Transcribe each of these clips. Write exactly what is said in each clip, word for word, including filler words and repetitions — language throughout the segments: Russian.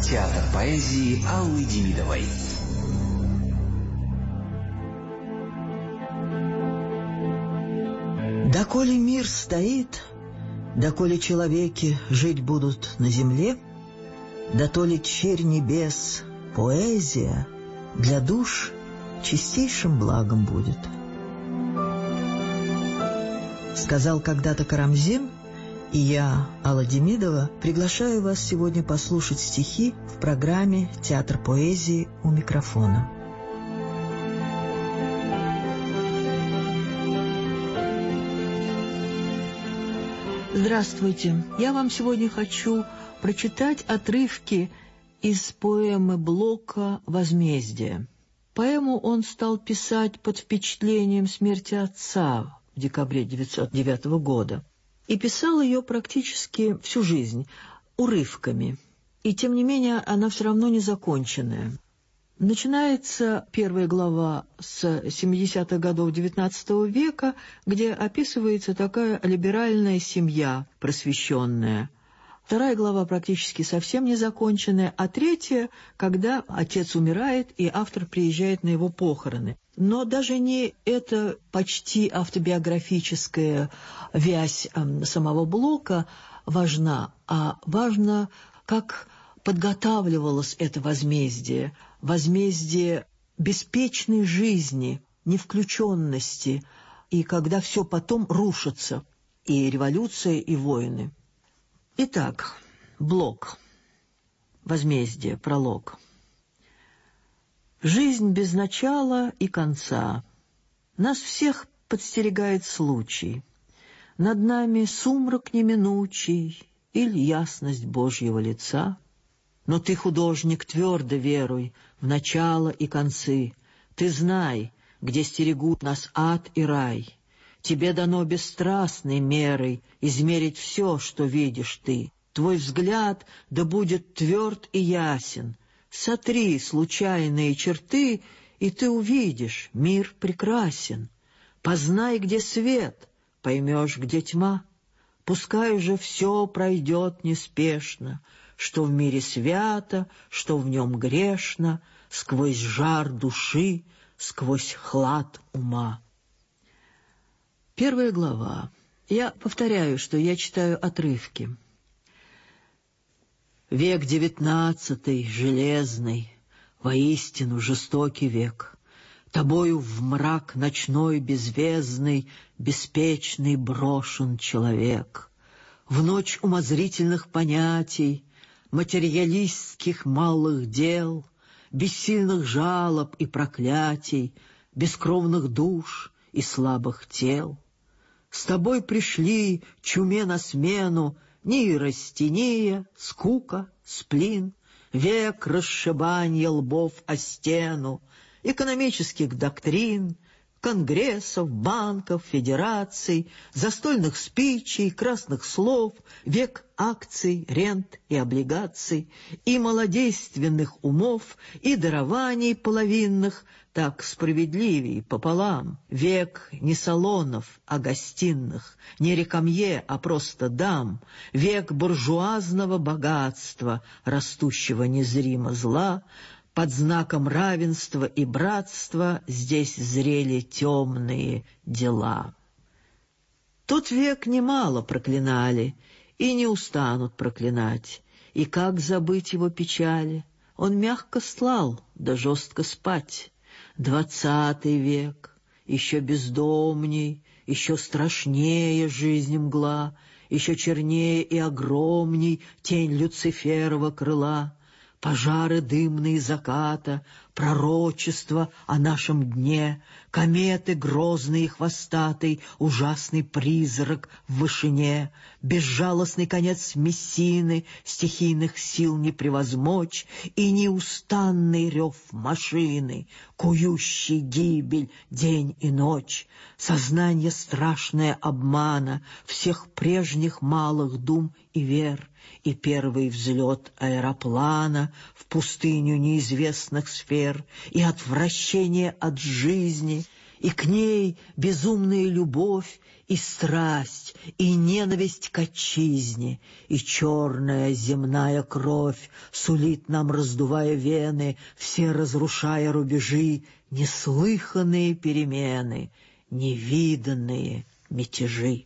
Театр поэзии Аллы Демидовой. Доколе мир стоит, доколе человеки жить будут на земле, дотоле черь небес, поэзия для душ чистейшим благом будет. Сказал когда-то Карамзин, и я, Алла Демидова, приглашаю вас сегодня послушать стихи в программе «Театр поэзии» у микрофона. Здравствуйте! Я вам сегодня хочу прочитать отрывки из поэмы Блока «Возмездие». Поэму он стал писать под впечатлением смерти отца в декабре девятьсот девятого года. И писал ее практически всю жизнь, урывками. И тем не менее она все равно не законченная. Начинается первая глава с семидесятых годов девятнадцатого века, где описывается такая либеральная семья просвещенная. Вторая глава практически совсем не законченная, а третья, когда отец умирает и автор приезжает на его похороны. Но даже не эта почти автобиографическая вязь э, самого Блока важна, а важно, как подготавливалось это возмездие, возмездие беспечной жизни, невключенности, и когда все потом рушится, и революция, и войны. Итак, Блок. Возмездие, пролог. Жизнь без начала и конца. Нас всех подстерегает случай. Над нами сумрак неминучий или ясность Божьего лица. Но ты, художник, твердо веруй в начало и концы. Ты знай, где стерегут нас ад и рай. Тебе дано бесстрастной мерой измерить все, что видишь ты. Твой взгляд да будет тверд и ясен. Сотри случайные черты, и ты увидишь, мир прекрасен. Познай, где свет, поймешь, где тьма. Пускай же все пройдет неспешно, что в мире свято, что в нем грешно, сквозь жар души, сквозь хлад ума. Первая глава. Я повторяю, что я читаю отрывки. Век девятнадцатый, железный, воистину жестокий век. Тобою в мрак ночной беззвездный, беспечный брошен человек. В ночь умозрительных понятий, материалистских малых дел, бессильных жалоб и проклятий, бескровных душ и слабых тел. С тобой пришли чуме на смену нейрастения, скука, сплин, век расшибанья лбов о стену, экономических доктрин, конгрессов, банков, федераций, застольных спичей, красных слов, век акций, рент и облигаций, и малодейственных умов, и дарований половинных, так справедливей пополам. Век не салонов, а гостиных, не рекамье, а просто дам, век буржуазного богатства, растущего незримо зла. Под знаком равенства и братства здесь зрели темные дела. Тот век немало проклинали и не устанут проклинать, и как забыть его печали? Он мягко стлал, да жестко спать. Двадцатый век, еще бездомней, еще страшнее жизнь мгла, еще чернее и огромней тень Люциферова крыла. Пожары дымные заката, пророчество о нашем дне, кометы грозные и хвостатый, ужасный призрак в вышине, безжалостный конец Мессины, стихийных сил не превозмочь, и неустанный рев машины, кующий гибель день и ночь, сознание страшное обмана всех прежних малых дум и вер, и первый взлет аэроплана в пустыню неизвестных сфер, и отвращение от жизни, и к ней безумная любовь и страсть, и ненависть к отчизне, и черная земная кровь сулит нам, раздувая вены, все разрушая рубежи, неслыханные перемены, невиданные мятежи.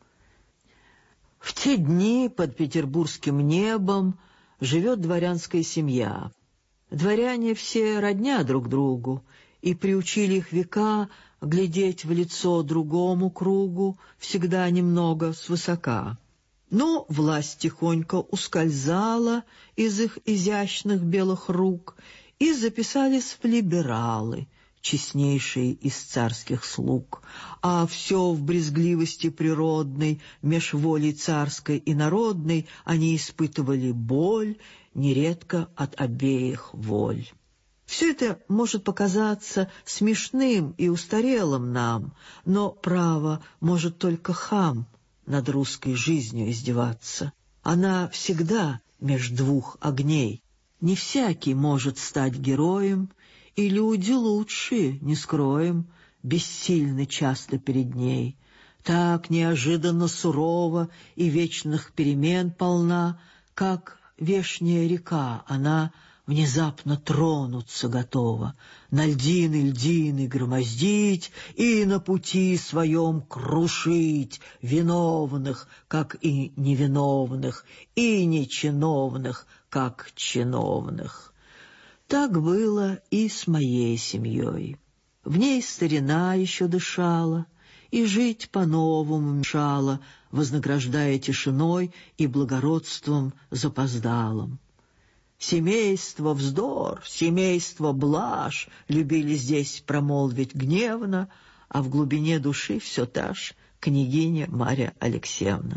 В те дни под петербургским небом живет дворянская семья. Дворяне все родня друг другу, и приучили их века глядеть в лицо другому кругу всегда немного свысока. Но власть тихонько ускользала из их изящных белых рук, и записались в либералы, честнейшие из царских слуг, а все в брезгливости природной, меж волей царской и народной они испытывали боль, нередко от обеих воль. Все это может показаться смешным и устарелым нам, но, право, может только хам над русской жизнью издеваться. Она всегда меж двух огней. Не всякий может стать героем, и люди лучшие, не скроем, бессильны часто перед ней. Так неожиданно сурова и вечных перемен полна, как вешняя река, она внезапно тронуться готова, на льдины льдины громоздить и на пути своем крушить виновных, как и невиновных, и нечиновных, как чиновных. Так было и с моей семьей. В ней старина еще дышала, и жить по-новому мешала, вознаграждая тишиной и благородством запоздалым. «Семейство — вздор, семейство — блажь», любили здесь промолвить гневно, а в глубине души все та ж княгиня Марья Алексеевна.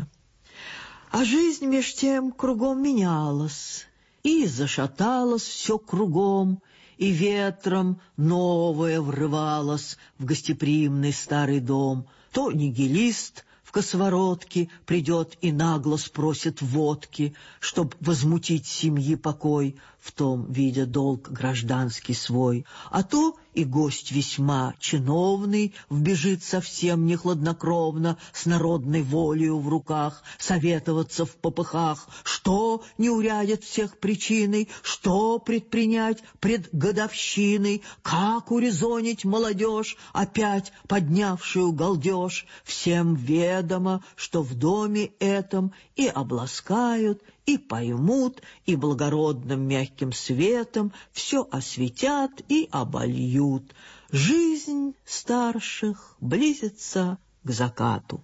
А жизнь меж тем кругом менялась, и зашаталось все кругом, и ветром новое врывалось в гостеприимный старый дом. То нигилист в косоворотке придет и нагло спросит водки, чтоб возмутить семьи покой, в том видя долг гражданский свой, а то и гость весьма чиновный вбежит совсем не хладнокровно, с народной волею в руках, советоваться в попыхах, что не урядит всех причиной, что предпринять пред годовщиной, как урезонить молодежь, опять поднявшую галдеж. Всем ведомо, что в доме этом и обласкают, и поймут, и благородным мягким светом все осветят и обольют. Жизнь старших близится к закату.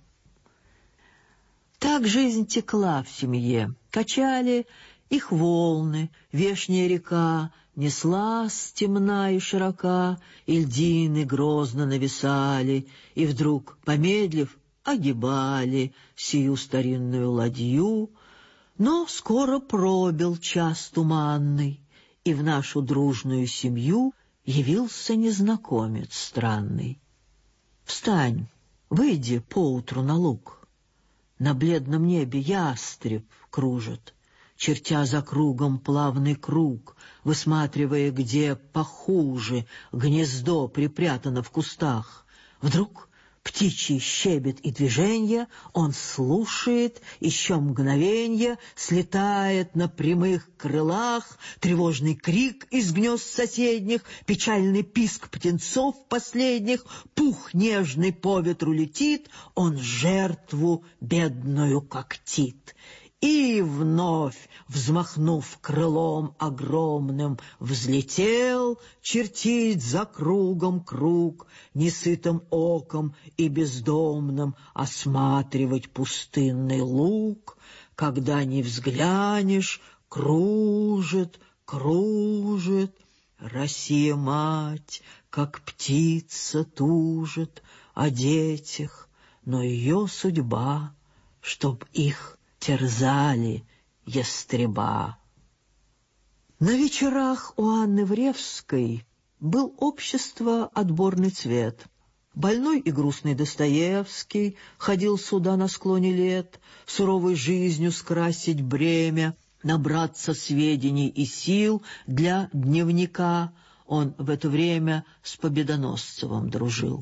Так жизнь текла в семье, качали их волны, вешняя река неслась темна и широка, и льдины грозно нависали, и вдруг, помедлив, огибали сию старинную ладью. Но скоро пробил час туманный, и в нашу дружную семью явился незнакомец странный. «Встань, выйди поутру на луг. На бледном небе ястреб кружит, чертя за кругом плавный круг, высматривая, где похуже гнездо припрятано в кустах. Вдруг птичий щебет и движенье, он слушает, еще мгновенье, слетает на прямых крылах, тревожный крик из гнезд соседних, печальный писк птенцов последних, пух нежный по ветру летит, он жертву бедную когтит. И вновь, взмахнув крылом огромным, взлетел чертить за кругом круг, несытым оком и бездомным осматривать пустынный луг. Когда не взглянешь, кружит, кружит, Россия-мать, как птица, тужит о детях, но ее судьба, чтоб их терзали ястреба. На вечерах у Анны Вревской был общество отборный цвет. Больной и грустный Достоевский ходил сюда на склоне лет, суровой жизнью скрасить бремя, набраться сведений и сил для дневника. Он в это время с Победоносцевым дружил.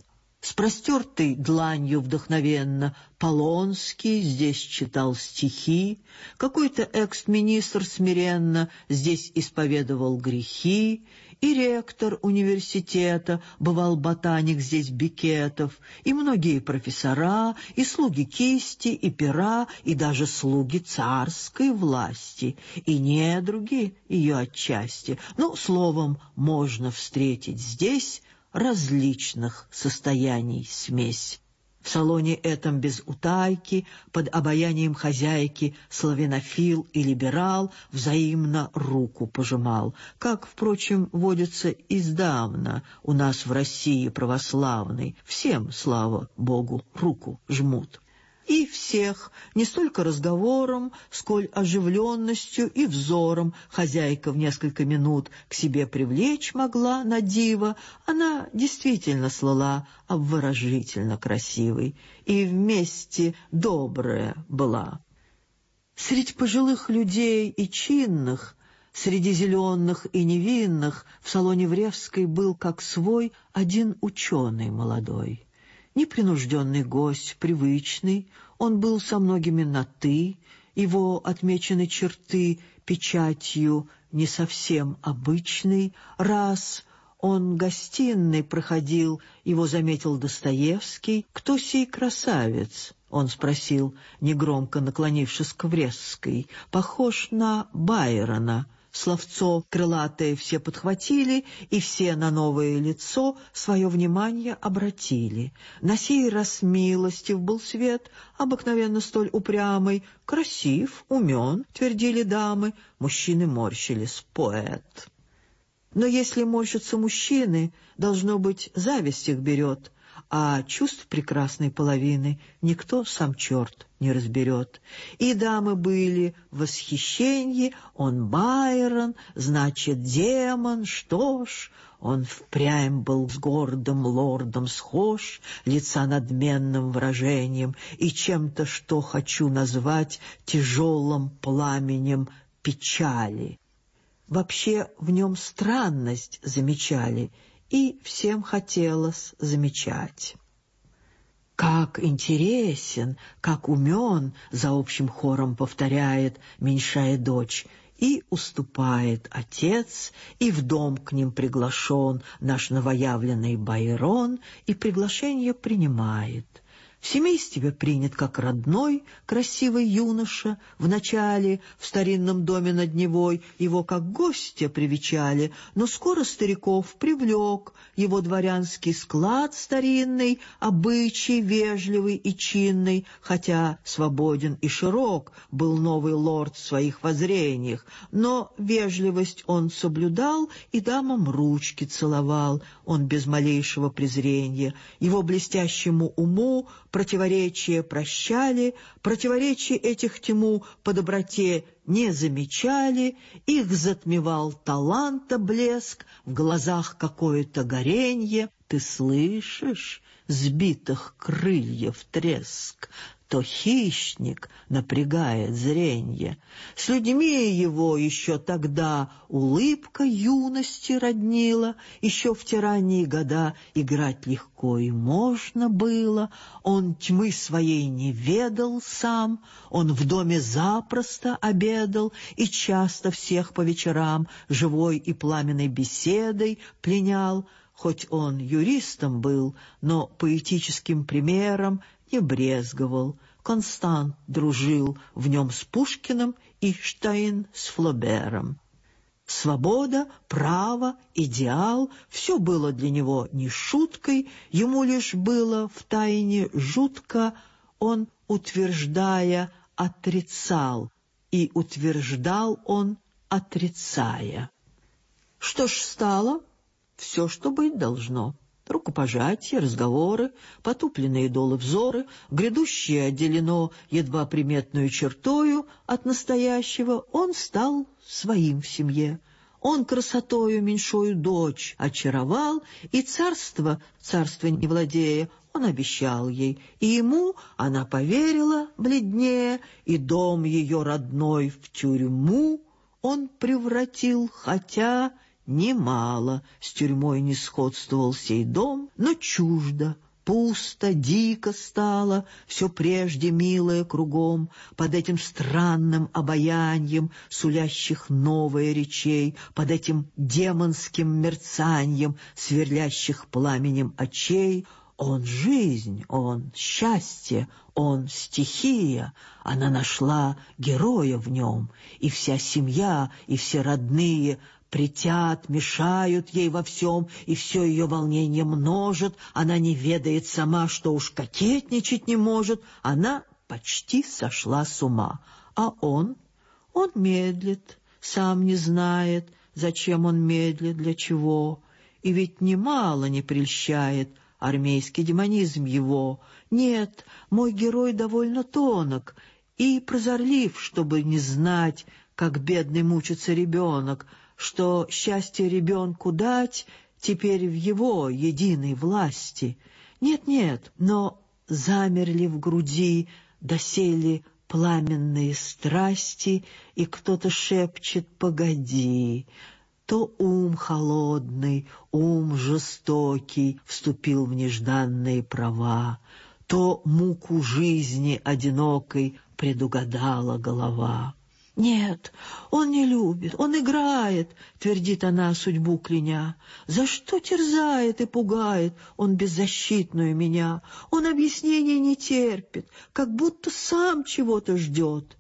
С простертой дланью вдохновенно Полонский здесь читал стихи, какой-то экс-министр смиренно здесь исповедовал грехи, и ректор университета, бывал ботаник здесь Бекетов, и многие профессора, и слуги кисти, и пера, и даже слуги царской власти, и недруги ее отчасти. Ну, словом, можно встретить здесь различных состояний смесь. В салоне этом без утайки, под обаянием хозяйки, славянофил и либерал взаимно руку пожимал, как, впрочем, водится издавна у нас в России православной. Всем, слава Богу, руку жмут. И всех, не столько разговором, сколь оживленностью и взором хозяйка в несколько минут к себе привлечь могла на диво. Она действительно слала обворожительно красивой и вместе добрая была. Средь пожилых людей и чинных, среди зеленых и невинных в салоне Вревской был как свой один ученый молодой. Непринужденный гость, привычный, он был со многими на «ты», его отмечены черты печатью не совсем обычной. Раз он гостиной проходил, его заметил Достоевский. «Кто сей красавец?» — он спросил, негромко наклонившись к Вревской. «Похож на Байрона». Словцо крылатое все подхватили, и все на новое лицо свое внимание обратили. На сей раз милостив был свет, обыкновенно столь упрямый, красив, умен, твердили дамы, мужчины морщились, поэт. Но если морщатся мужчины, должно быть, зависть их берет, а чувств прекрасной половины никто, сам черт, не разберет. И дамы были в восхищении, он Байрон, значит, демон, что ж, он впрямь был с гордым лордом схож, лица надменным выражением и чем-то, что хочу назвать тяжелым пламенем печали. Вообще в нем странность замечали, и всем хотелось замечать. «Как интересен, как умен!» — за общим хором повторяет меньшая дочь. И уступает отец, и в дом к ним приглашен наш новоявленный Байрон, и приглашение принимает. В семействе принят как родной, красивый юноша. Вначале в старинном доме над Невой его как гостя привечали, но скоро стариков привлек его дворянский склад старинный, обычай вежливый и чинный, хотя свободен и широк был новый лорд в своих воззрениях, но вежливость он соблюдал и дамам ручки целовал, он без малейшего презрения. Его блестящему уму противоречия прощали, противоречий этих тьму по доброте не замечали, их затмевал таланта блеск, в глазах какое-то горенье. Ты слышишь сбитых крыльев треск? То хищник напрягает зренье. С людьми его еще тогда улыбка юности роднила, еще в те ранние года играть легко и можно было. Он тьмы своей не ведал сам, он в доме запросто обедал и часто всех по вечерам живой и пламенной беседой пленял. Хоть он юристом был, но поэтическим примером не брезговал. Констант дружил в нем с Пушкиным и Штайн с Флобером. Свобода, право, идеал — все было для него не шуткой, ему лишь было втайне жутко, он, утверждая, отрицал, и утверждал он, отрицая. Что ж стало? Все, что быть должно. Рукопожатия, разговоры, потупленные долы взоры, грядущее отделено едва приметную чертою от настоящего, он стал своим в семье. Он красотою меньшою дочь очаровал, и царство, царство не владея, он обещал ей, и ему она поверила бледнее, и дом ее родной в тюрьму он превратил, хотя немало с тюрьмой не сходствовал сей дом, но чуждо Пусто, дико стало все прежде милое кругом, под этим странным обаянием сулящих новые речей, под этим демонским мерцанием сверлящих пламенем очей. Он жизнь, он счастье, он стихия. Она нашла героя в нем, и вся семья, и все родные притят, мешают ей во всем, и все ее волнение множит. Она не ведает сама, что уж кокетничать не может. Она почти сошла с ума. А он? Он медлит, сам не знает, зачем он медлит, для чего. И ведь немало не прельщает армейский демонизм его. Нет, мой герой довольно тонок и прозорлив, чтобы не знать, как бедный мучится ребенок, что счастье ребенку дать теперь в его единой власти. Нет-нет, но замерли в груди доселе пламенные страсти, и кто-то шепчет «погоди». То ум холодный, ум жестокий вступил в нежданные права, то муку жизни одинокой предугадала голова. «Нет, он не любит, он играет», — твердит она, судьбу кляня. «За что терзает и пугает он беззащитную меня? Он объяснений не терпит, как будто сам чего-то ждет».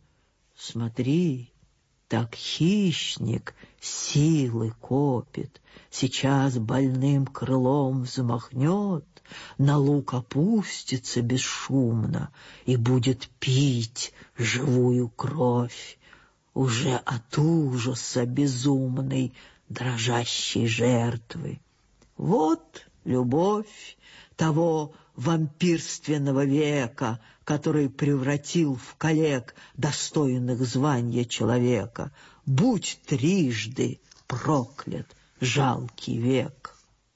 Смотри, так хищник силы копит, сейчас больным крылом взмахнет, на луг опустится бесшумно и будет пить живую кровь, уже от ужаса безумной дрожащей жертвы. Вот любовь того вампирственного века, который превратил в коллег достойных звания человека. Будь трижды проклят жалкий век.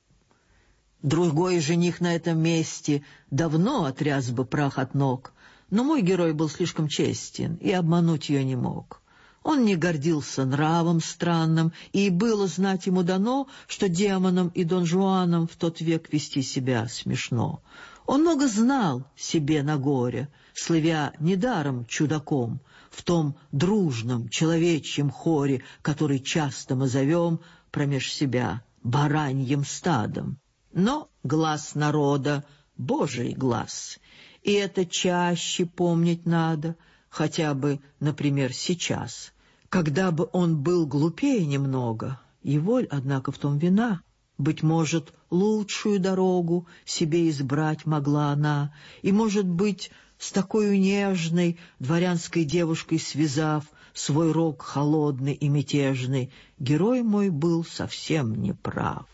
Другой жених на этом месте давно отряс бы прах от ног, но мой герой был слишком честен и обмануть ее не мог. Он не гордился нравом странным, и было знать ему дано, что демонам и Дон Жуанам в тот век вести себя смешно. Он много знал себе на горе, слывя недаром чудаком, в том дружном человечьем хоре, который часто мы зовем промеж себя бараньим стадом. Но глаз народа — Божий глаз, и это чаще помнить надо, хотя бы, например, сейчас. Когда бы он был глупее немного, его, однако, в том вина. Быть может, лучшую дорогу себе избрать могла она, и, может быть, с такой нежной дворянской девушкой связав свой рог холодный и мятежный, герой мой был совсем неправ.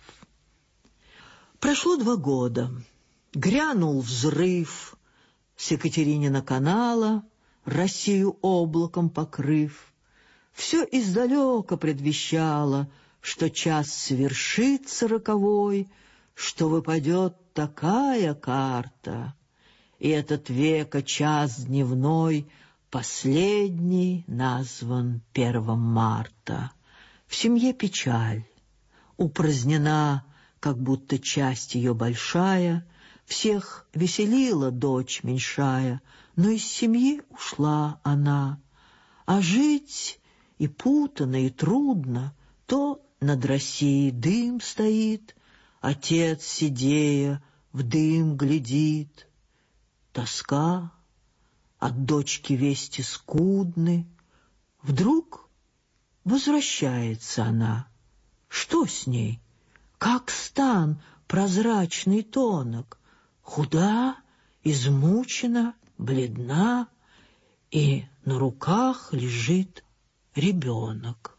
Прошло два года. Грянул взрыв с Екатеринина канала, Россию облаком покрыв. Все издалека предвещало, что час свершится роковой, что выпадет такая карта, и этот века час дневной последний назван первым марта. В семье печаль, упразднена, как будто часть ее большая, всех веселила дочь меньшая, но из семьи ушла она, а жить и путано, и трудно. То над Россией дым стоит, отец, сидея, в дым глядит. Тоска, от дочки вести скудны. Вдруг возвращается она. Что с ней? Как стан прозрачный тонок, худа, измучена, бледна, и на руках лежит ребенок.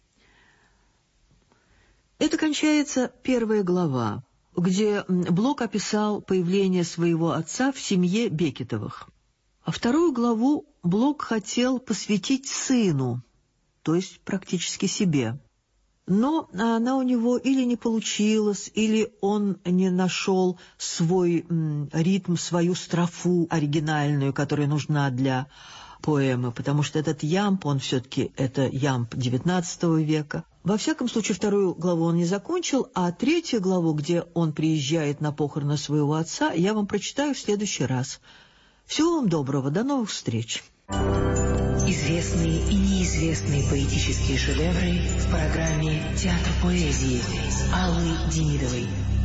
Это кончается первая глава, где Блок описал появление своего отца в семье Бекетовых. А вторую главу Блок хотел посвятить сыну, то есть практически себе. Но она у него или не получилась, или он не нашел свой м, ритм, свою строфу оригинальную, которая нужна для поэмы, потому что этот ямб, он все-таки это ямб девятнадцатого века. Во всяком случае, вторую главу он не закончил, а третью главу, где он приезжает на похороны своего отца, я вам прочитаю в следующий раз. Всего вам доброго, до новых встреч. Известные и неизвестные поэтические шедевры в программе «Театр поэзии» Аллы Демидовой.